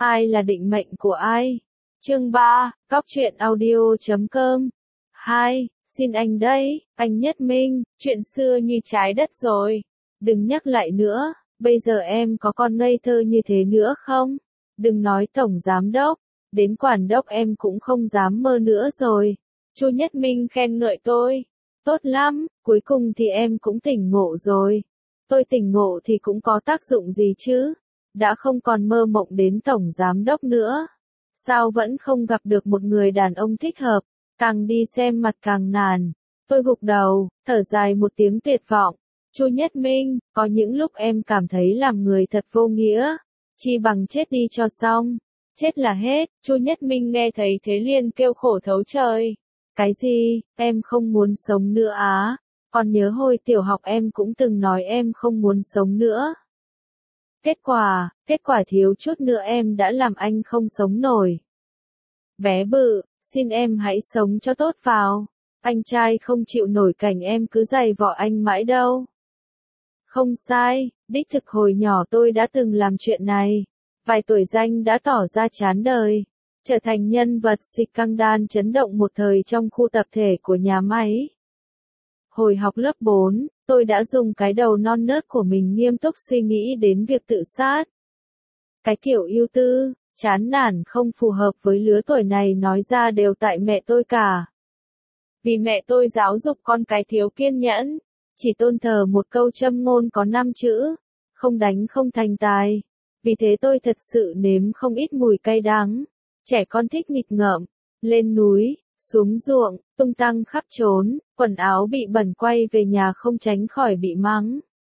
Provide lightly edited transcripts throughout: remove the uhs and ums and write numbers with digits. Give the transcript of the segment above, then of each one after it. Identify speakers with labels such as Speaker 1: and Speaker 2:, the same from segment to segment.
Speaker 1: Ai là định mệnh của ai? Chương 3, Cóc truyện audio.com. 2. Xin anh đấy, anh Nhất Minh, chuyện xưa như trái đất rồi. Đừng nhắc lại nữa, bây giờ em có còn ngây thơ như thế nữa không? Đừng nói tổng giám đốc, đến quản đốc em cũng không dám mơ nữa rồi. Chu Nhất Minh khen ngợi tôi. Tốt lắm, cuối cùng thì em cũng tỉnh ngộ rồi. Tôi tỉnh ngộ thì cũng có tác dụng gì chứ? Đã không còn mơ mộng đến tổng giám đốc nữa. Sao vẫn không gặp được một người đàn ông thích hợp? Càng đi xem mặt càng nản. Tôi gục đầu, thở dài một tiếng tuyệt vọng. Chu Nhất Minh, có những lúc em cảm thấy làm người thật vô nghĩa. Chi bằng chết đi cho xong. Chết là hết. Chu Nhất Minh nghe thấy thế liền kêu khổ thấu trời. Cái gì, em không muốn sống nữa á? Còn nhớ hồi tiểu học em cũng từng nói em không muốn sống nữa. Kết quả thiếu chút nữa em đã làm anh không sống nổi. Bé bự, xin em hãy sống cho tốt vào. Anh trai không chịu nổi cảnh em cứ giày vò anh mãi đâu. Không sai, đích thực hồi nhỏ tôi đã từng làm chuyện này. Vài tuổi danh đã tỏ ra chán đời. Trở thành nhân vật scandal chấn động một thời trong khu tập thể của nhà máy. Hồi học lớp 4, tôi đã dùng cái đầu non nớt của mình nghiêm túc suy nghĩ đến việc tự sát. Cái kiểu ưu tư, chán nản không phù hợp với lứa tuổi này nói ra đều tại mẹ tôi cả. Vì mẹ tôi giáo dục con cái thiếu kiên nhẫn, chỉ tôn thờ một câu châm ngôn có 5 chữ, không đánh không thành tài. Vì thế tôi thật sự nếm không ít mùi cay đắng. Trẻ con thích nghịch ngợm, lên núi, xuống ruộng, tung tăng khắp trốn, quần áo bị bẩn quay về nhà không tránh khỏi bị mắng.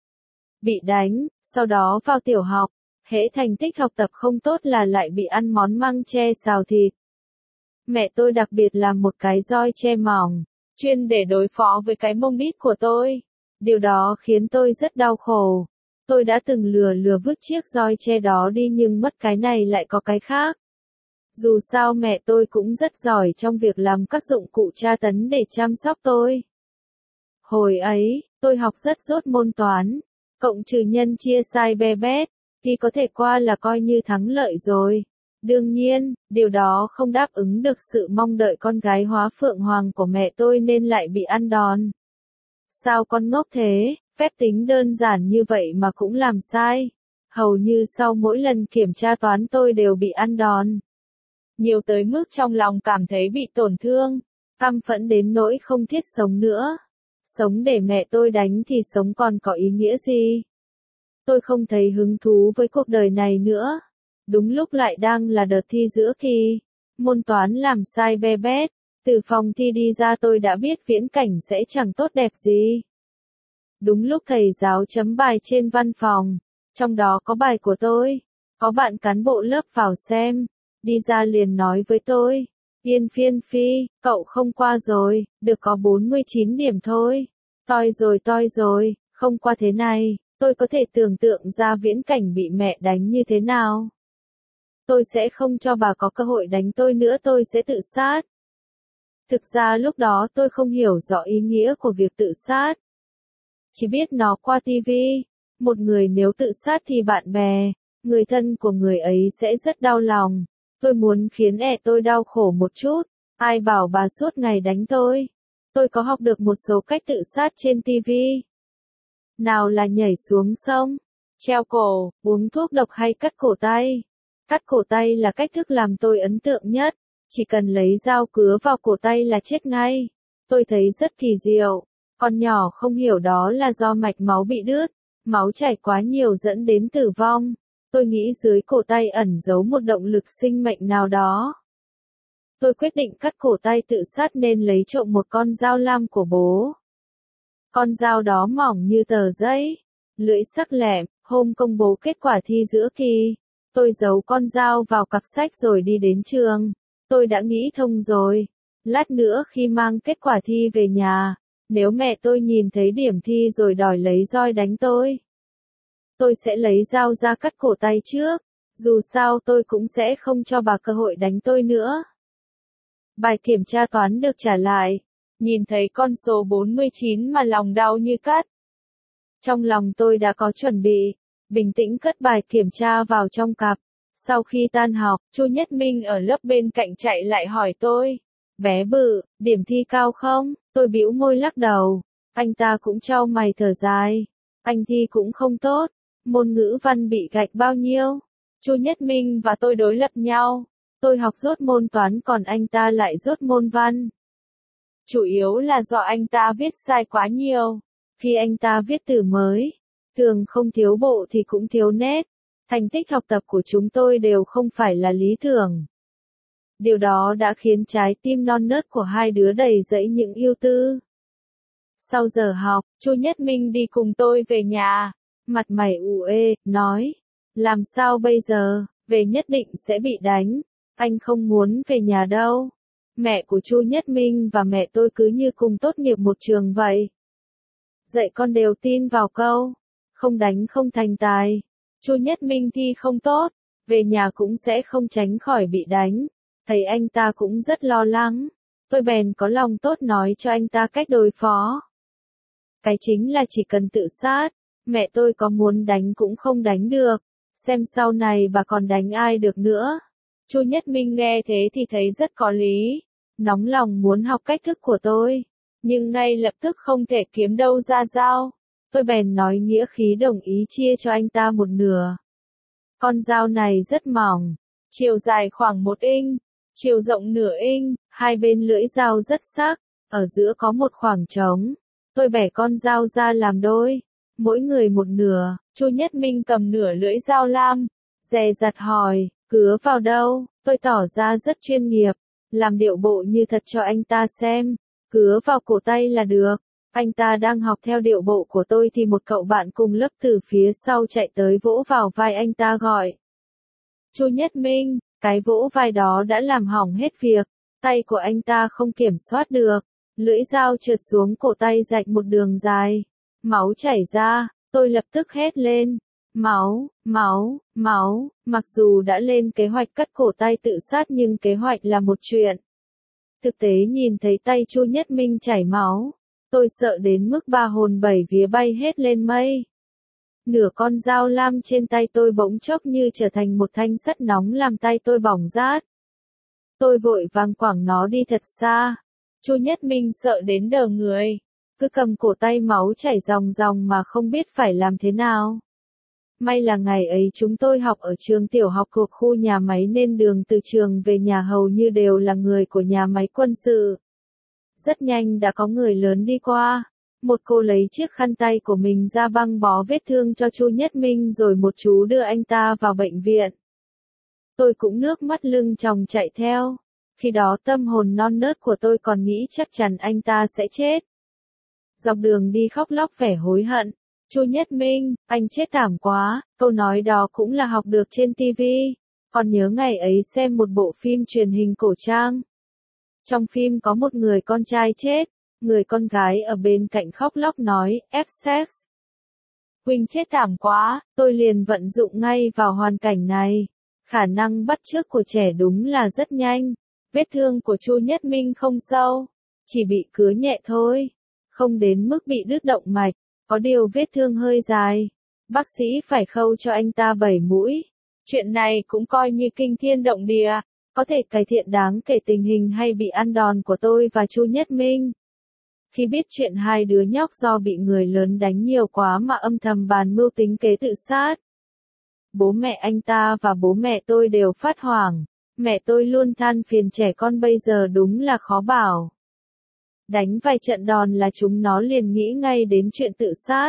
Speaker 1: Bị đánh, sau đó vào tiểu học, hễ thành tích học tập không tốt là lại bị ăn món măng tre xào thịt. Mẹ tôi đặc biệt làm một cái roi tre mỏng, chuyên để đối phó với cái mông đít của tôi. Điều đó khiến tôi rất đau khổ. Tôi đã từng lừa vứt chiếc roi tre đó đi nhưng mất cái này lại có cái khác. Dù sao mẹ tôi cũng rất giỏi trong việc làm các dụng cụ tra tấn để chăm sóc tôi. Hồi ấy, tôi học rất dốt môn toán, cộng trừ nhân chia sai be bét, thì có thể qua là coi như thắng lợi rồi. Đương nhiên, điều đó không đáp ứng được sự mong đợi con gái hóa phượng hoàng của mẹ tôi nên lại bị ăn đòn. Sao con ngốc thế, phép tính đơn giản như vậy mà cũng làm sai. Hầu như sau mỗi lần kiểm tra toán tôi đều bị ăn đòn. Nhiều tới mức trong lòng cảm thấy bị tổn thương, căm phẫn đến nỗi không thiết sống nữa. Sống để mẹ tôi đánh thì sống còn có ý nghĩa gì? Tôi không thấy hứng thú với cuộc đời này nữa. Đúng lúc lại đang là đợt thi giữa kỳ. Môn toán làm sai be bét. Từ phòng thi đi ra tôi đã biết viễn cảnh sẽ chẳng tốt đẹp gì. Đúng lúc thầy giáo chấm bài trên văn phòng. Trong đó có bài của tôi. Có bạn cán bộ lớp vào xem. Đi ra liền nói với tôi. Yên Phiên Phi, cậu không qua rồi, được có 49 điểm thôi. Toi rồi, không qua thế này, tôi có thể tưởng tượng ra viễn cảnh bị mẹ đánh như thế nào. Tôi sẽ không cho bà có cơ hội đánh tôi nữa, tôi sẽ tự sát. Thực ra lúc đó tôi không hiểu rõ ý nghĩa của việc tự sát. Chỉ biết nó qua tivi. Một người nếu tự sát thì bạn bè, người thân của người ấy sẽ rất đau lòng. Tôi muốn khiến tôi đau khổ một chút. Ai bảo bà suốt ngày đánh tôi. Tôi có học được một số cách tự sát trên tivi. Nào là nhảy xuống sông, treo cổ, uống thuốc độc hay cắt cổ tay. Cắt cổ tay là cách thức làm tôi ấn tượng nhất. Chỉ cần lấy dao cứa vào cổ tay là chết ngay. Tôi thấy rất kỳ diệu. Con nhỏ không hiểu đó là do mạch máu bị đứt. Máu chảy quá nhiều dẫn đến tử vong. Tôi nghĩ dưới cổ tay ẩn giấu một động lực sinh mệnh nào đó. Tôi quyết định cắt cổ tay tự sát nên lấy trộm một con dao lam của bố. Con dao đó mỏng như tờ giấy, lưỡi sắc lẹm. Hôm công bố kết quả thi giữa kỳ, tôi giấu con dao vào cặp sách rồi đi đến trường. Tôi đã nghĩ thông rồi. Lát nữa khi mang kết quả thi về nhà, nếu mẹ tôi nhìn thấy điểm thi rồi đòi lấy roi đánh tôi sẽ lấy dao ra cắt cổ tay trước. Dù sao tôi cũng sẽ không cho bà cơ hội đánh tôi nữa. Bài kiểm tra toán được trả lại. Nhìn thấy con số 49 mà lòng đau như cắt. Trong lòng tôi đã có chuẩn bị. Bình tĩnh cất bài kiểm tra vào trong cặp. Sau khi tan học, Chu Nhất Minh ở lớp bên cạnh chạy lại hỏi tôi. Bé bự, điểm thi cao không? Tôi bĩu môi lắc đầu. Anh ta cũng chau mày thở dài. Anh thi cũng không tốt. Môn ngữ văn bị gạch bao nhiêu? Chu Nhất Minh và tôi đối lập nhau. Tôi học dốt môn toán còn anh ta lại dốt môn văn. Chủ yếu là do anh ta viết sai quá nhiều. Khi anh ta viết từ mới, thường không thiếu bộ thì cũng thiếu nét. Thành tích học tập của chúng tôi đều không phải là lý tưởng. Điều đó đã khiến trái tim non nớt của hai đứa đầy dẫy những ưu tư. Sau giờ học, Chu Nhất Minh đi cùng tôi về nhà. Mặt mày uể, nói. Làm sao bây giờ, về nhất định sẽ bị đánh. Anh không muốn về nhà đâu. Mẹ của Chu Nhất Minh và mẹ tôi cứ như cùng tốt nghiệp một trường vậy. Dạy con đều tin vào câu. Không đánh không thành tài. Chu Nhất Minh thi không tốt. Về nhà cũng sẽ không tránh khỏi bị đánh. Thấy anh ta cũng rất lo lắng. Tôi bèn có lòng tốt nói cho anh ta cách đối phó. Cái chính là chỉ cần tự sát. Mẹ tôi có muốn đánh cũng không đánh được. Xem sau này bà còn đánh ai được nữa. Chu Nhất Minh nghe thế thì thấy rất có lý. Nóng lòng muốn học cách thức của tôi. Nhưng ngay lập tức không thể kiếm đâu ra dao. Tôi bèn nói nghĩa khí đồng ý chia cho anh ta một nửa. Con dao này rất mỏng. Chiều dài khoảng 1 inch. Chiều rộng nửa inch. Hai bên lưỡi dao rất sắc. Ở giữa có một khoảng trống. Tôi bẻ con dao ra làm đôi. Mỗi người một nửa. Chu Nhất Minh cầm nửa lưỡi dao lam. Dè dặt hỏi, cứa vào đâu? Tôi tỏ ra rất chuyên nghiệp. Làm điệu bộ như thật cho anh ta xem. Cứa vào cổ tay là được. Anh ta đang học theo điệu bộ của tôi thì một cậu bạn cùng lớp từ phía sau chạy tới vỗ vào vai anh ta gọi. Chu Nhất Minh, cái vỗ vai đó đã làm hỏng hết việc. Tay của anh ta không kiểm soát được. Lưỡi dao trượt xuống cổ tay rạch một đường dài. Máu chảy ra, tôi lập tức hét lên. Máu, máu, máu, mặc dù đã lên kế hoạch cắt cổ tay tự sát nhưng kế hoạch là một chuyện. Thực tế nhìn thấy tay Chu Nhất Minh chảy máu, tôi sợ đến mức ba hồn bảy vía bay hết lên mây. Nửa con dao lam trên tay tôi bỗng chốc như trở thành một thanh sắt nóng làm tay tôi bỏng rát. Tôi vội vàng quẳng nó đi thật xa. Chu Nhất Minh sợ đến đờ người. Cứ cầm cổ tay máu chảy ròng ròng mà không biết phải làm thế nào. May là ngày ấy chúng tôi học ở trường tiểu học thuộc khu nhà máy nên đường từ trường về nhà hầu như đều là người của nhà máy quân sự. Rất nhanh đã có người lớn đi qua. Một cô lấy chiếc khăn tay của mình ra băng bó vết thương cho Chu Nhất Minh rồi một chú đưa anh ta vào bệnh viện. Tôi cũng nước mắt lưng tròng chạy theo. Khi đó tâm hồn non nớt của tôi còn nghĩ chắc chắn anh ta sẽ chết. Dọc đường đi khóc lóc vẻ hối hận. Chu Nhất Minh, anh chết thảm quá, câu nói đó cũng là học được trên TV. Còn nhớ ngày ấy xem một bộ phim truyền hình cổ trang. Trong phim có một người con trai chết, người con gái ở bên cạnh khóc lóc nói, F sex. Huynh chết thảm quá, tôi liền vận dụng ngay vào hoàn cảnh này. Khả năng bắt chước của trẻ đúng là rất nhanh. Vết thương của Chu Nhất Minh không sâu, chỉ bị cứa nhẹ thôi, không đến mức bị đứt động mạch, có điều vết thương hơi dài. Bác sĩ phải khâu cho anh ta 7 mũi. Chuyện này cũng coi như kinh thiên động địa, có thể cải thiện đáng kể tình hình hay bị ăn đòn của tôi và Chu Nhất Minh. Khi biết chuyện hai đứa nhóc do bị người lớn đánh nhiều quá mà âm thầm bàn mưu tính kế tự sát. Bố mẹ anh ta và bố mẹ tôi đều phát hoảng. Mẹ tôi luôn than phiền trẻ con bây giờ đúng là khó bảo. Đánh vài trận đòn là chúng nó liền nghĩ ngay đến chuyện tự sát.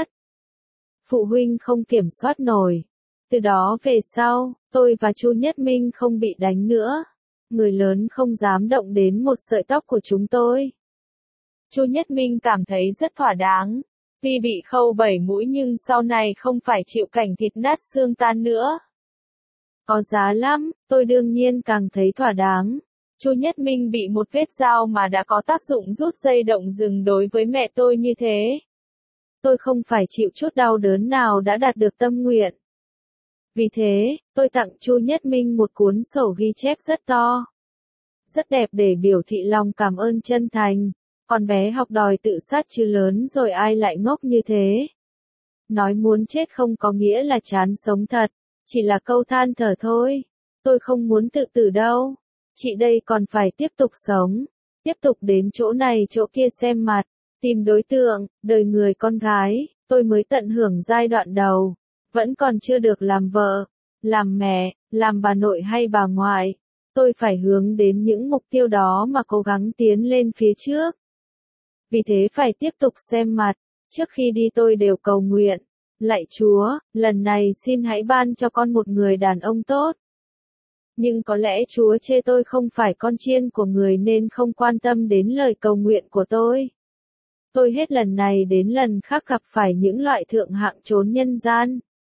Speaker 1: Phụ huynh không kiểm soát nổi. Từ đó về sau, tôi và Chu Nhất Minh không bị đánh nữa. Người lớn không dám động đến một sợi tóc của chúng tôi. Chu Nhất Minh cảm thấy rất thỏa đáng. Tuy bị khâu 7 mũi nhưng sau này không phải chịu cảnh thịt nát xương tan nữa. Có giá lắm, tôi đương nhiên càng thấy thỏa đáng. Chu Nhất Minh bị một vết dao mà đã có tác dụng rút dây động rừng đối với mẹ tôi như thế. Tôi không phải chịu chút đau đớn nào đã đạt được tâm nguyện. Vì thế, tôi tặng Chu Nhất Minh một cuốn sổ ghi chép rất to. Rất đẹp để biểu thị lòng cảm ơn chân thành. Con bé học đòi tự sát chứ lớn rồi ai lại ngốc như thế. Nói muốn chết không có nghĩa là chán sống thật, chỉ là câu than thở thôi. Tôi không muốn tự tử đâu. Chị đây còn phải tiếp tục sống. Tiếp tục đến chỗ này chỗ kia xem mặt. Tìm đối tượng, đời người con gái. Tôi mới tận hưởng giai đoạn đầu. Vẫn còn chưa được làm vợ, làm mẹ, làm bà nội hay bà ngoại. Tôi phải hướng đến những mục tiêu đó mà cố gắng tiến lên phía trước. Vì thế phải tiếp tục xem mặt. Trước khi đi tôi đều cầu nguyện. Lạy Chúa, lần này xin hãy ban cho con một người đàn ông tốt. Nhưng có lẽ Chúa chê tôi không phải con chiên của người nên không quan tâm đến lời cầu nguyện của tôi. Tôi hết lần này đến lần khác gặp phải những loại thượng hạng trốn nhân gian.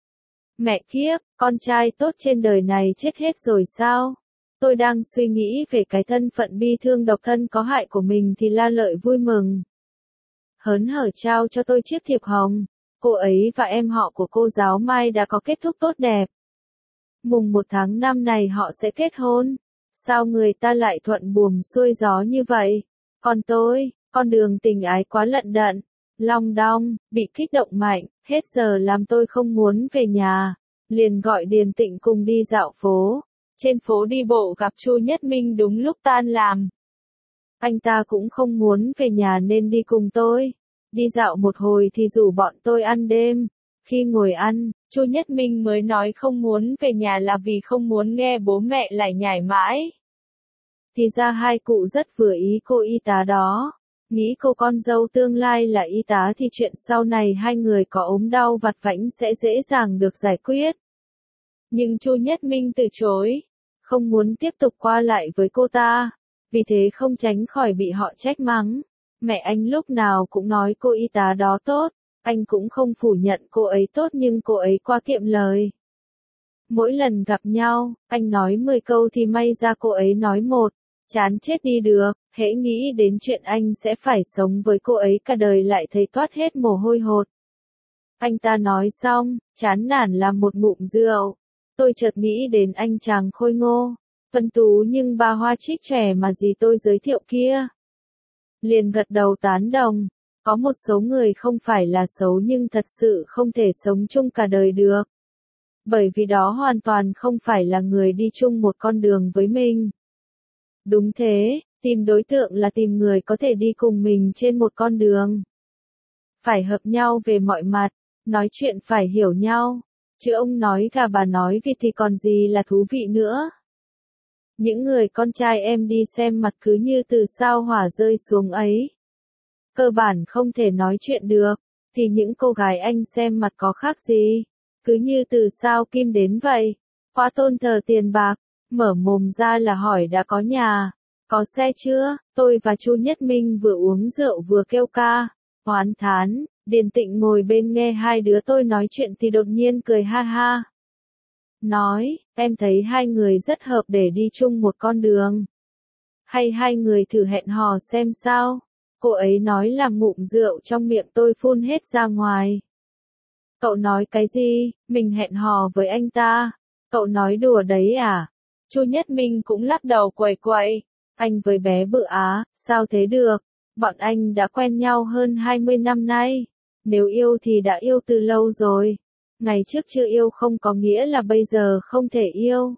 Speaker 1: Mẹ kiếp, con trai tốt trên đời này chết hết rồi sao? Tôi đang suy nghĩ về cái thân phận bi thương độc thân có hại của mình thì La Lợi vui mừng. Hớn hở trao cho tôi chiếc thiệp hồng. Cô ấy và em họ của cô giáo Mai đã có kết thúc tốt đẹp. Mùng 1 tháng 5 này họ sẽ kết hôn. Sao người ta lại thuận buồm xuôi gió như vậy? Còn tôi, con đường tình ái quá lận đận, long đong, bị kích động mạnh, hết giờ làm tôi không muốn về nhà. Liền gọi Điền Tịnh cùng đi dạo phố. Trên phố đi bộ gặp Chu Nhất Minh đúng lúc tan làm. Anh ta cũng không muốn về nhà nên đi cùng tôi. Đi dạo một hồi thì rủ bọn tôi ăn đêm. Khi ngồi ăn, Chu Nhất Minh mới nói không muốn về nhà là vì không muốn nghe bố mẹ lải nhải mãi. Thì ra hai cụ rất vừa ý cô y tá đó. Nghĩ cô con dâu tương lai là y tá thì chuyện sau này hai người có ốm đau vặt vãnh sẽ dễ dàng được giải quyết. Nhưng Chu Nhất Minh từ chối. Không muốn tiếp tục qua lại với cô ta. Vì thế không tránh khỏi bị họ trách mắng. Mẹ anh lúc nào cũng nói cô y tá đó tốt. Anh cũng không phủ nhận cô ấy tốt nhưng cô ấy quá kiệm lời. Mỗi lần gặp nhau, anh nói 10 câu thì may ra cô ấy nói một. Chán chết đi được, hễ nghĩ đến chuyện anh sẽ phải sống với cô ấy cả đời lại thấy toát hết mồ hôi hột. Anh ta nói xong, chán nản làm một ngụm rượu. Tôi chợt nghĩ đến anh chàng khôi ngô, tuấn tú nhưng ba hoa trích trẻ mà dì tôi giới thiệu kia. Liền gật đầu tán đồng. Có một số người không phải là xấu nhưng thật sự không thể sống chung cả đời được. Bởi vì đó hoàn toàn không phải là người đi chung một con đường với mình. Đúng thế, tìm đối tượng là tìm người có thể đi cùng mình trên một con đường. Phải hợp nhau về mọi mặt, nói chuyện phải hiểu nhau. Chứ ông nói gà bà nói vịt thì còn gì là thú vị nữa. Những người con trai em đi xem mặt cứ như từ sao hỏa rơi xuống ấy. Cơ bản không thể nói chuyện được, thì những cô gái anh xem mặt có khác gì. Cứ như từ sao kim đến vậy. Quá tôn thờ tiền bạc, mở mồm ra là hỏi đã có nhà, có xe chưa. Tôi và Chu Nhất Minh vừa uống rượu vừa kêu ca, oán thán. Điền Tịnh ngồi bên nghe hai đứa tôi nói chuyện thì đột nhiên cười ha ha. Nói, em thấy hai người rất hợp để đi chung một con đường. Hay hai người thử hẹn hò xem sao. Cô ấy nói làm ngụm rượu trong miệng tôi phun hết ra ngoài. Cậu nói cái gì, mình hẹn hò với anh ta? Cậu nói đùa đấy à? Chu Nhất Minh cũng lắc đầu quẩy quẩy. Anh với bé Bự Á, sao thế được? Bọn anh đã quen nhau hơn 20 năm nay. Nếu yêu thì đã yêu từ lâu rồi. Ngày trước chưa yêu không có nghĩa là bây giờ không thể yêu.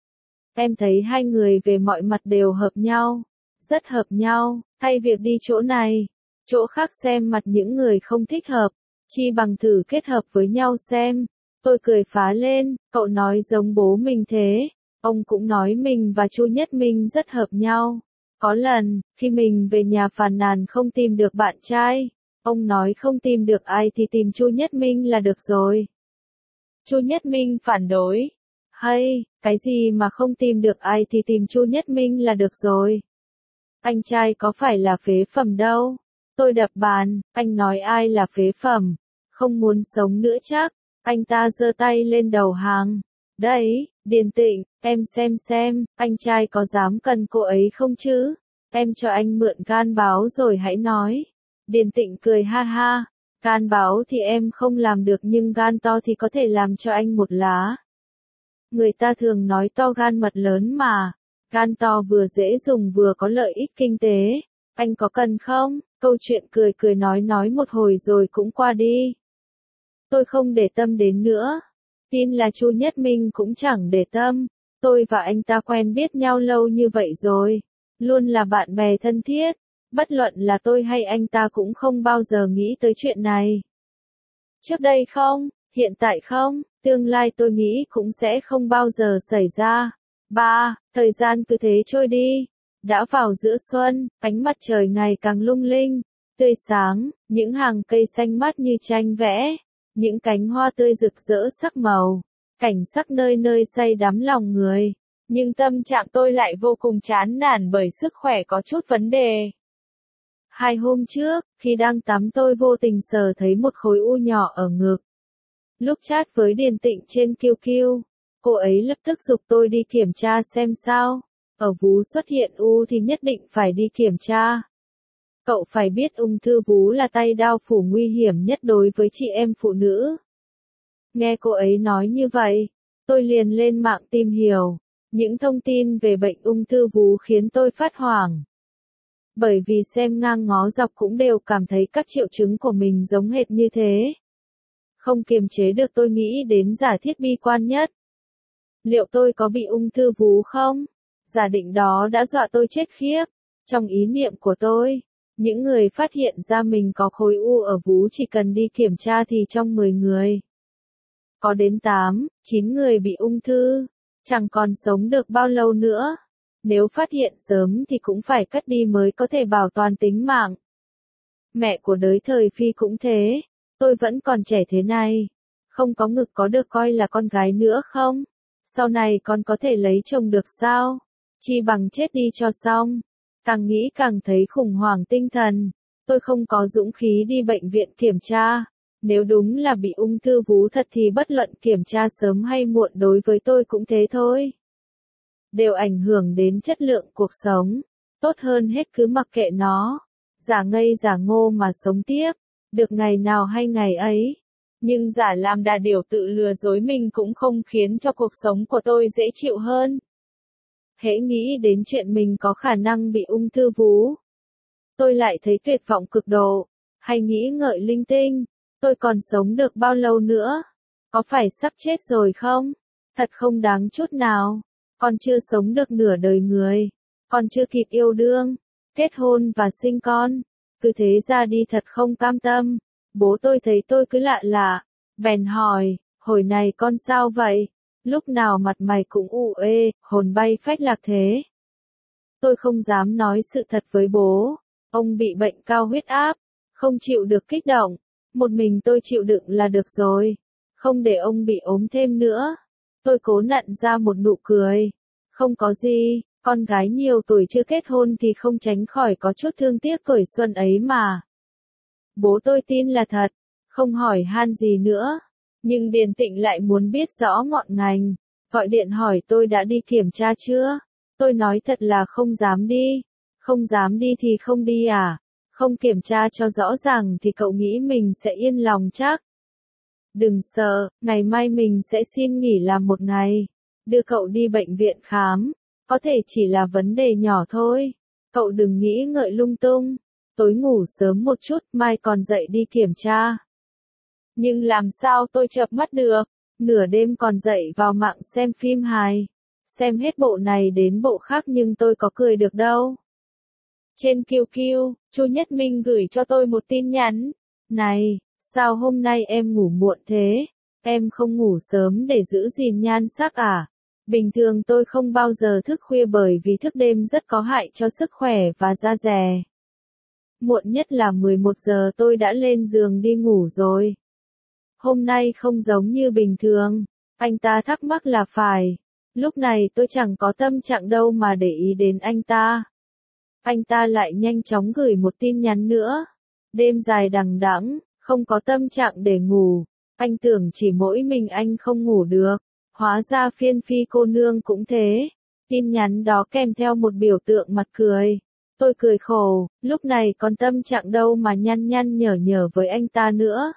Speaker 1: Em thấy hai người về mọi mặt đều hợp nhau. Rất hợp nhau, thay việc đi chỗ này, chỗ khác xem mặt những người không thích hợp. Chi bằng thử kết hợp với nhau xem. Tôi cười phá lên, cậu nói giống bố mình thế. Ông cũng nói mình và Chu Nhất Minh rất hợp nhau. Có lần, khi mình về nhà phàn nàn không tìm được bạn trai, ông nói không tìm được ai thì tìm Chu Nhất Minh là được rồi. Chu Nhất Minh phản đối. Hay, cái gì mà không tìm được ai thì tìm Chu Nhất Minh là được rồi. Anh trai có phải là phế phẩm đâu. Tôi đập bàn, anh nói ai là phế phẩm. Không muốn sống nữa chắc. Anh ta giơ tay lên đầu hàng. Đấy, Điền Tịnh, em xem, anh trai có dám cần cô ấy không chứ? Em cho anh mượn gan báo rồi hãy nói. Điền Tịnh cười ha ha. Gan báo thì em không làm được nhưng gan to thì có thể làm cho anh một lá. Người ta thường nói to gan mật lớn mà. Gan to vừa dễ dùng vừa có lợi ích kinh tế. Anh có cần không? Câu chuyện cười cười nói một hồi rồi cũng qua đi. Tôi không để tâm đến nữa. Tin là Chu Nhất Minh cũng chẳng để tâm. Tôi và anh ta quen biết nhau lâu như vậy rồi, luôn là bạn bè thân thiết, bất luận là tôi hay anh ta cũng không bao giờ nghĩ tới chuyện này. Trước đây không, hiện tại không, tương lai tôi nghĩ cũng sẽ không bao giờ xảy ra. 3. Thời gian cứ thế trôi đi. Đã vào giữa xuân, ánh mặt trời ngày càng lung linh, tươi sáng, những hàng cây xanh mát như tranh vẽ, những cánh hoa tươi rực rỡ sắc màu, cảnh sắc nơi nơi say đắm lòng người. Nhưng tâm trạng tôi lại vô cùng chán nản bởi sức khỏe có chút vấn đề. 2 hôm trước, khi đang tắm tôi vô tình sờ thấy một khối u nhỏ ở ngực. Lúc chat với Điền Tịnh trên QQ, cô ấy lập tức giục tôi đi kiểm tra xem sao. Ở vú xuất hiện u thì nhất định phải đi kiểm tra. Cậu phải biết ung thư vú là tay đao phủ nguy hiểm nhất đối với chị em phụ nữ. Nghe cô ấy nói như vậy, tôi liền lên mạng tìm hiểu. Những thông tin về bệnh ung thư vú khiến tôi phát hoảng. Bởi vì xem ngang ngó dọc cũng đều cảm thấy các triệu chứng của mình giống hệt như thế. Không kiềm chế được tôi nghĩ đến giả thiết bi quan nhất. Liệu tôi có bị ung thư vú không? Giả định đó đã dọa tôi chết khiếp. Trong ý niệm của tôi, những người phát hiện ra mình có khối u ở vú chỉ cần đi kiểm tra thì trong 10 người, có đến 8, 9 người bị ung thư, chẳng còn sống được bao lâu nữa. Nếu phát hiện sớm thì cũng phải cắt đi mới có thể bảo toàn tính mạng. Mẹ của đới thời Phi cũng thế. Tôi vẫn còn trẻ thế này. Không có ngực có được coi là con gái nữa không? Sau này con có thể lấy chồng được sao? Chi bằng chết đi cho xong. Càng nghĩ càng thấy khủng hoảng tinh thần. Tôi không có dũng khí đi bệnh viện kiểm tra. Nếu đúng là bị ung thư vú thật thì bất luận kiểm tra sớm hay muộn đối với tôi cũng thế thôi. Đều ảnh hưởng đến chất lượng cuộc sống. Tốt hơn hết cứ mặc kệ nó. Giả ngây giả ngô mà sống tiếp. Được ngày nào hay ngày ấy. Nhưng giả làm đà điểu tự lừa dối mình cũng không khiến cho cuộc sống của tôi dễ chịu hơn. Hễ nghĩ đến chuyện mình có khả năng bị ung thư vú, tôi lại thấy tuyệt vọng cực độ. Hay nghĩ ngợi linh tinh. Tôi còn sống được bao lâu nữa? Có phải sắp chết rồi không? Thật không đáng chút nào. Con chưa sống được nửa đời người. Con chưa kịp yêu đương, kết hôn và sinh con. Cứ thế ra đi thật không cam tâm. Bố tôi thấy tôi cứ lạ lạ. Bèn hỏi, hồi này con sao vậy? Lúc nào mặt mày cũng ủ ê, hồn bay phách lạc thế. Tôi không dám nói sự thật với bố. Ông bị bệnh cao huyết áp, không chịu được kích động. Một mình tôi chịu đựng là được rồi. Không để ông bị ốm thêm nữa. Tôi cố nặn ra một nụ cười. Không có gì, con gái nhiều tuổi chưa kết hôn thì không tránh khỏi có chút thương tiếc tuổi xuân ấy mà. Bố tôi tin là thật, không hỏi han gì nữa. Nhưng Điền Tịnh lại muốn biết rõ ngọn ngành. Gọi điện hỏi tôi đã đi kiểm tra chưa? Tôi nói thật là không dám đi. Không dám đi thì không đi à? Không kiểm tra cho rõ ràng thì cậu nghĩ mình sẽ yên lòng chắc. Đừng sợ, ngày mai mình sẽ xin nghỉ làm một ngày. Đưa cậu đi bệnh viện khám. Có thể chỉ là vấn đề nhỏ thôi. Cậu đừng nghĩ ngợi lung tung. Tối ngủ sớm một chút, mai còn dậy đi kiểm tra. Nhưng làm sao tôi chợp mắt được? Nửa đêm còn dậy vào mạng xem phim hài. Xem hết bộ này đến bộ khác nhưng tôi có cười được đâu. Trên QQ, Chu Nhất Minh gửi cho tôi một tin nhắn. Này, sao hôm nay em ngủ muộn thế? Em không ngủ sớm để giữ gìn nhan sắc à? Bình thường tôi không bao giờ thức khuya bởi vì thức đêm rất có hại cho sức khỏe và da dẻ. Muộn nhất là 11 giờ tôi đã lên giường đi ngủ rồi. Hôm nay không giống như bình thường. Anh ta thắc mắc là phải. Lúc này tôi chẳng có tâm trạng đâu mà để ý đến anh ta. Anh ta lại nhanh chóng gửi một tin nhắn nữa. Đêm dài đằng đẵng, không có tâm trạng để ngủ. Anh tưởng chỉ mỗi mình anh không ngủ được. Hóa ra phiên Phi cô nương cũng thế. Tin nhắn đó kèm theo một biểu tượng mặt cười. Tôi cười khổ, lúc này còn tâm trạng đâu mà nhăn nhăn nhở nhở với anh ta nữa.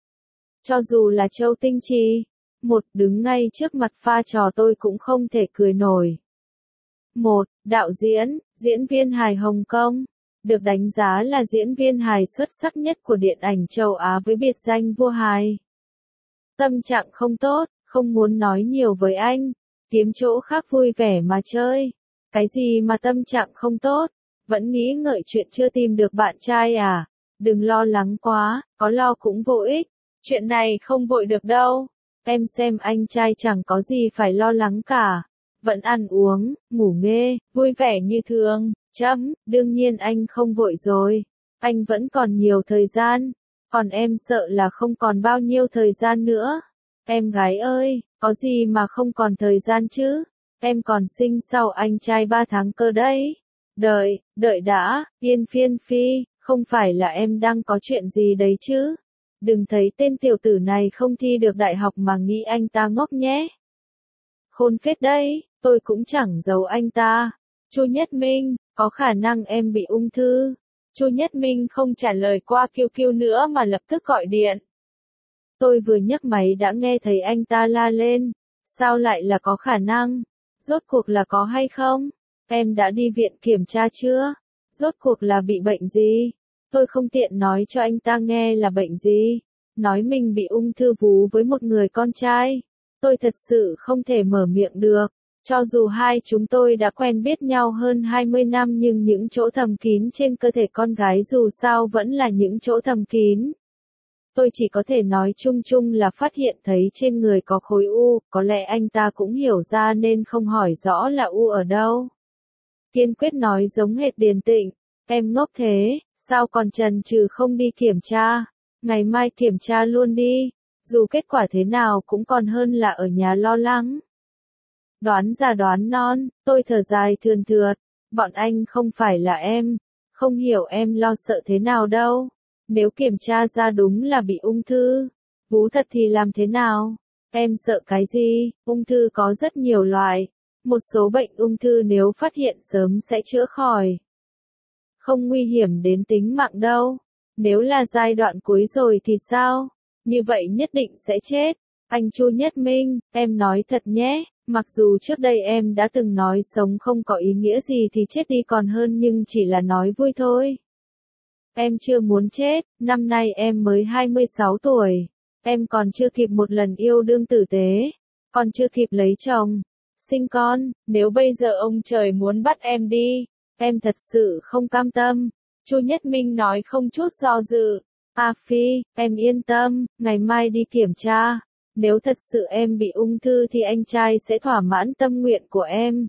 Speaker 1: Cho dù là Châu Tinh Trì, một đứng ngay trước mặt pha trò tôi cũng không thể cười nổi. Một, đạo diễn, diễn viên hài Hồng Kông, được đánh giá là diễn viên hài xuất sắc nhất của điện ảnh châu Á với biệt danh vua hài. Tâm trạng không tốt, không muốn nói nhiều với anh. kiếm chỗ khác vui vẻ mà chơi. Cái gì mà tâm trạng không tốt? Vẫn nghĩ ngợi chuyện chưa tìm được bạn trai à? Đừng lo lắng quá, có lo cũng vô ích. Chuyện này không vội được đâu. Em xem anh trai chẳng có gì phải lo lắng cả. Vẫn ăn uống, ngủ nghê, vui vẻ như thường. Đương nhiên anh không vội rồi. Anh vẫn còn nhiều thời gian. Còn em sợ là không còn bao nhiêu thời gian nữa. Em gái ơi, có gì mà không còn thời gian chứ? Em còn sinh sau anh trai 3 tháng cơ đấy. Đợi đã, Yên Phiên Phi, không phải là em đang có chuyện gì đấy chứ? Đừng thấy tên tiểu tử này không thi được đại học mà nghĩ anh ta ngốc nhé. Khôn phết đấy, tôi cũng chẳng giấu anh ta. Chu Nhất Minh, có khả năng em bị ung thư. Chu Nhất Minh không trả lời qua QQ nữa mà lập tức gọi điện. Tôi vừa nhấc máy đã nghe thấy anh ta la lên. Sao lại là có khả năng? Rốt cuộc là có hay không? Em đã đi viện kiểm tra chưa? Rốt cuộc là bị bệnh gì? Tôi không tiện nói cho anh ta nghe là bệnh gì. Nói mình bị ung thư vú với một người con trai. Tôi thật sự không thể mở miệng được. Cho dù hai chúng tôi đã quen biết nhau hơn 20 năm nhưng những chỗ thầm kín trên cơ thể con gái dù sao vẫn là những chỗ thầm kín. Tôi chỉ có thể nói chung chung là phát hiện thấy trên người có khối u, có lẽ anh ta cũng hiểu ra nên không hỏi rõ là u ở đâu. Kiên quyết nói giống hệt Điền Tịnh, em ngốc thế, sao còn chần chừ không đi kiểm tra, ngày mai kiểm tra luôn đi, dù kết quả thế nào cũng còn hơn là ở nhà lo lắng. Đoán già đoán non, tôi thở dài thườn thượt, bọn anh không phải là em, không hiểu em lo sợ thế nào đâu. Nếu kiểm tra ra đúng là bị ung thư, vú thật thì làm thế nào? Em sợ cái gì? Ung thư có rất nhiều loại. Một số bệnh ung thư nếu phát hiện sớm sẽ chữa khỏi. Không nguy hiểm đến tính mạng đâu. Nếu là giai đoạn cuối rồi thì sao? Như vậy nhất định sẽ chết. Anh Chu Nhất Minh, em nói thật nhé. Mặc dù trước đây em đã từng nói sống không có ý nghĩa gì thì chết đi còn hơn nhưng chỉ là nói vui thôi. Em chưa muốn chết, năm nay em mới 26 tuổi. Em còn chưa kịp một lần yêu đương tử tế. Còn chưa kịp lấy chồng, sinh con, nếu bây giờ ông trời muốn bắt em đi, em thật sự không cam tâm. Chu Nhất Minh nói không chút do dự. A Phi, em yên tâm, ngày mai đi kiểm tra. Nếu thật sự em bị ung thư thì anh trai sẽ thỏa mãn tâm nguyện của em.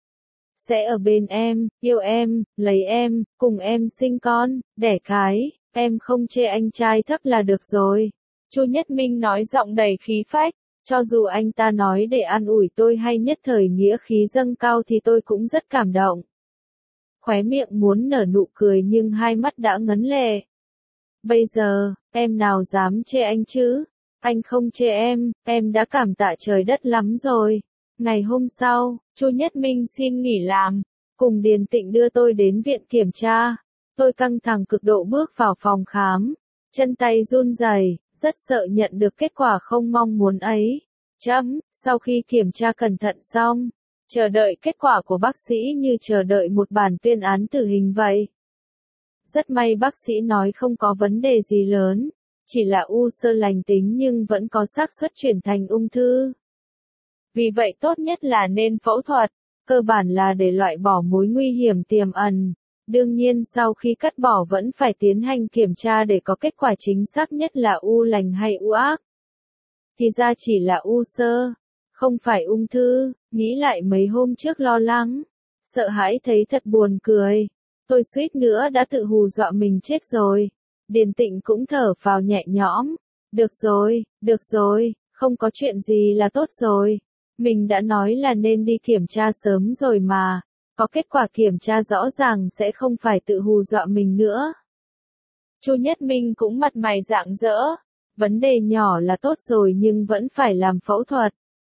Speaker 1: Sẽ ở bên em, yêu em, lấy em, cùng em sinh con, đẻ cái, em không chê anh trai thấp là được rồi. Chu Nhất Minh nói giọng đầy khí phách, cho dù anh ta nói để an ủi tôi hay nhất thời nghĩa khí dâng cao thì tôi cũng rất cảm động. Khóe miệng muốn nở nụ cười nhưng hai mắt đã ngấn lệ. Bây giờ, em nào dám chê anh chứ? Anh không chê em đã cảm tạ trời đất lắm rồi. Ngày hôm sau, Chu Nhất Minh xin nghỉ làm, cùng Điền Tịnh đưa tôi đến viện kiểm tra. Tôi căng thẳng cực độ bước vào phòng khám, chân tay run rẩy, rất sợ nhận được kết quả không mong muốn ấy. Sau khi kiểm tra cẩn thận xong, chờ đợi kết quả của bác sĩ như chờ đợi một bản tuyên án tử hình vậy. Rất may bác sĩ nói không có vấn đề gì lớn, chỉ là u xơ lành tính nhưng vẫn có xác suất chuyển thành ung thư. Vì vậy tốt nhất là nên phẫu thuật, cơ bản là để loại bỏ mối nguy hiểm tiềm ẩn. Đương nhiên sau khi cắt bỏ vẫn phải tiến hành kiểm tra để có kết quả chính xác nhất là u lành hay u ác. Thì ra chỉ là u xơ, không phải ung thư, nghĩ lại mấy hôm trước lo lắng, sợ hãi thấy thật buồn cười. Tôi suýt nữa đã tự hù dọa mình chết rồi. Điền Tịnh cũng thở phào nhẹ nhõm. Được rồi, không có chuyện gì là tốt rồi. Mình đã nói là nên đi kiểm tra sớm rồi mà. Có kết quả kiểm tra rõ ràng sẽ không phải tự hù dọa mình nữa. Chu Nhất Minh cũng mặt mày rạng rỡ. Vấn đề nhỏ là tốt rồi nhưng vẫn phải làm phẫu thuật.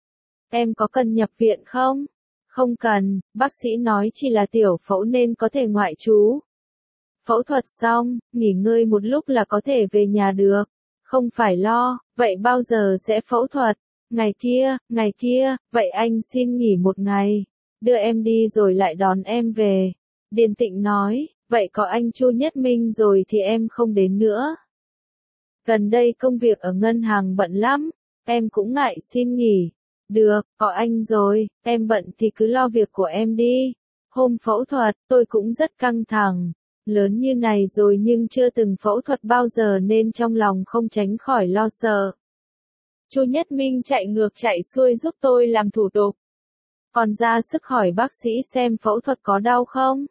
Speaker 1: Em có cần nhập viện không? Không cần, bác sĩ nói chỉ là tiểu phẫu nên có thể ngoại trú. Phẫu thuật xong, nghỉ ngơi một lúc là có thể về nhà được. Không phải lo, vậy bao giờ sẽ phẫu thuật? Ngày kia, vậy anh xin nghỉ một ngày. Đưa em đi rồi lại đón em về. Điền Tịnh nói, vậy có anh Chu Nhất Minh rồi thì em không đến nữa. Gần đây công việc ở ngân hàng bận lắm, em cũng ngại xin nghỉ. Được, có anh rồi, em bận thì cứ lo việc của em đi. Hôm phẫu thuật, tôi cũng rất căng thẳng. Lớn như này rồi nhưng chưa từng phẫu thuật bao giờ nên trong lòng không tránh khỏi lo sợ. Chu Nhất Minh chạy ngược chạy xuôi giúp tôi làm thủ tục. Còn ra sức hỏi bác sĩ xem phẫu thuật có đau không?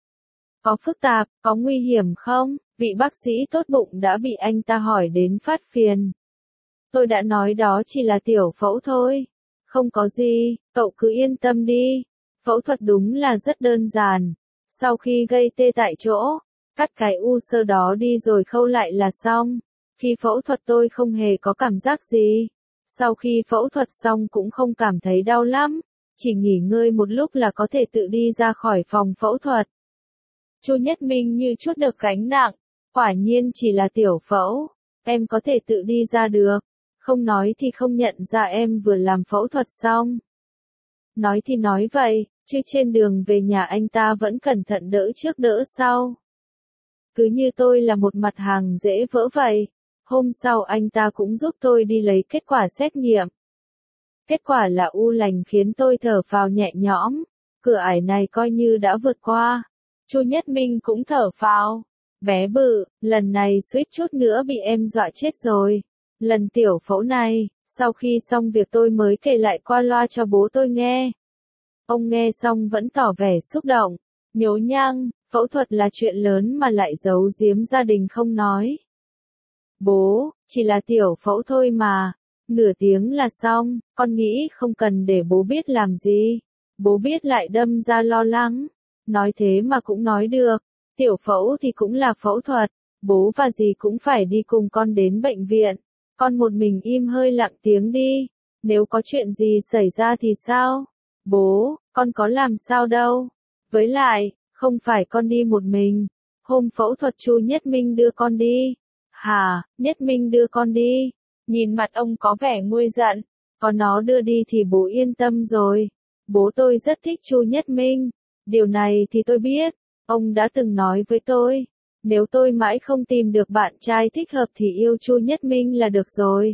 Speaker 1: Có phức tạp, có nguy hiểm không? Vị bác sĩ tốt bụng đã bị anh ta hỏi đến phát phiền. Tôi đã nói đó chỉ là tiểu phẫu thôi. Không có gì, cậu cứ yên tâm đi. Phẫu thuật đúng là rất đơn giản. Sau khi gây tê tại chỗ, cắt cái u xơ đó đi rồi khâu lại là xong. Khi phẫu thuật tôi không hề có cảm giác gì. Sau khi phẫu thuật xong cũng không cảm thấy đau lắm. Chỉ nghỉ ngơi một lúc là có thể tự đi ra khỏi phòng phẫu thuật. Chu Nhất Minh như trút được gánh nặng. Quả nhiên chỉ là tiểu phẫu. Em có thể tự đi ra được. Không nói thì không nhận ra em vừa làm phẫu thuật xong. Nói thì nói vậy, chứ trên đường về nhà anh ta vẫn cẩn thận đỡ trước đỡ sau. Cứ như tôi là một mặt hàng dễ vỡ vậy. Hôm sau anh ta cũng giúp tôi đi lấy kết quả xét nghiệm. Kết quả là u lành khiến tôi thở phào nhẹ nhõm. Cửa ải này coi như đã vượt qua. Chu Nhất Minh cũng thở phào. Bé bự, lần này suýt chút nữa bị em dọa chết rồi. Lần tiểu phẫu này, sau khi xong việc tôi mới kể lại qua loa cho bố tôi nghe. Ông nghe xong vẫn tỏ vẻ xúc động. Nhố nhăng, phẫu thuật là chuyện lớn mà lại giấu giếm gia đình không nói. Bố, chỉ là tiểu phẫu thôi mà. Nửa tiếng là xong, con nghĩ không cần để bố biết làm gì. Bố biết lại đâm ra lo lắng. Nói thế mà cũng nói được. Tiểu phẫu thì cũng là phẫu thuật. Bố và dì cũng phải đi cùng con đến bệnh viện. Con một mình im hơi lặng tiếng đi. Nếu có chuyện gì xảy ra thì sao? Bố, con có làm sao đâu. Với lại, không phải con đi một mình. Hôm phẫu thuật Chu Nhất Minh đưa con đi. Hả, Nhất Minh đưa con đi. Nhìn mặt ông có vẻ nguôi giận. Có nó đưa đi thì bố yên tâm rồi. Bố tôi rất thích Chu Nhất Minh. Điều này thì tôi biết. Ông đã từng nói với tôi. Nếu tôi mãi không tìm được bạn trai thích hợp thì yêu Chu Nhất Minh là được rồi.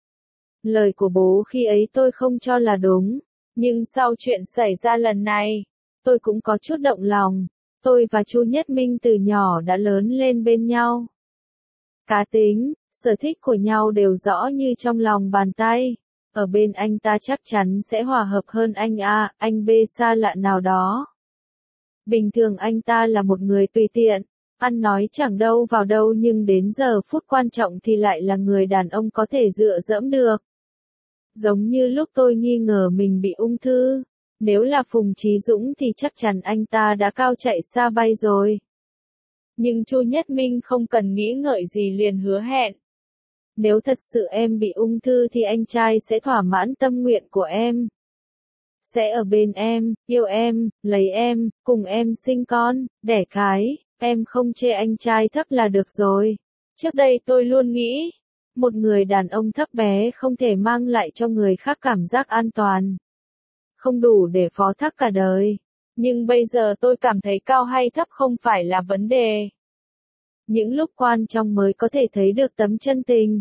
Speaker 1: Lời của bố khi ấy tôi không cho là đúng. Nhưng sau chuyện xảy ra lần này, tôi cũng có chút động lòng. Tôi và Chu Nhất Minh từ nhỏ đã lớn lên bên nhau. Cá tính, sở thích của nhau đều rõ như trong lòng bàn tay. Ở bên anh ta chắc chắn sẽ hòa hợp hơn anh A, anh B xa lạ nào đó. Bình thường anh ta là một người tùy tiện, ăn nói chẳng đâu vào đâu nhưng đến giờ phút quan trọng thì lại là người đàn ông có thể dựa dẫm được. Giống như lúc tôi nghi ngờ mình bị ung thư, nếu là Phùng Chí Dũng thì chắc chắn anh ta đã cao chạy xa bay rồi. Nhưng Chu Nhất Minh không cần nghĩ ngợi gì liền hứa hẹn. Nếu thật sự em bị ung thư thì anh trai sẽ thỏa mãn tâm nguyện của em. Sẽ ở bên em, yêu em, lấy em, cùng em sinh con, đẻ cái, em không chê anh trai thấp là được rồi. Trước đây tôi luôn nghĩ, một người đàn ông thấp bé không thể mang lại cho người khác cảm giác an toàn. Không đủ để phó thác cả đời. Nhưng bây giờ tôi cảm thấy cao hay thấp không phải là vấn đề. Những lúc quan trọng mới có thể thấy được tấm chân tình.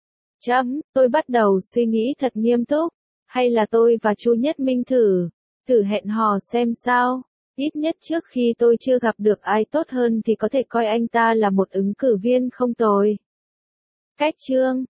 Speaker 1: Tôi bắt đầu suy nghĩ thật nghiêm túc. Hay là tôi và Chu Nhất Minh thử hẹn hò xem sao. Ít nhất trước khi tôi chưa gặp được ai tốt hơn thì có thể coi anh ta là một ứng cử viên không tồi. Cách chương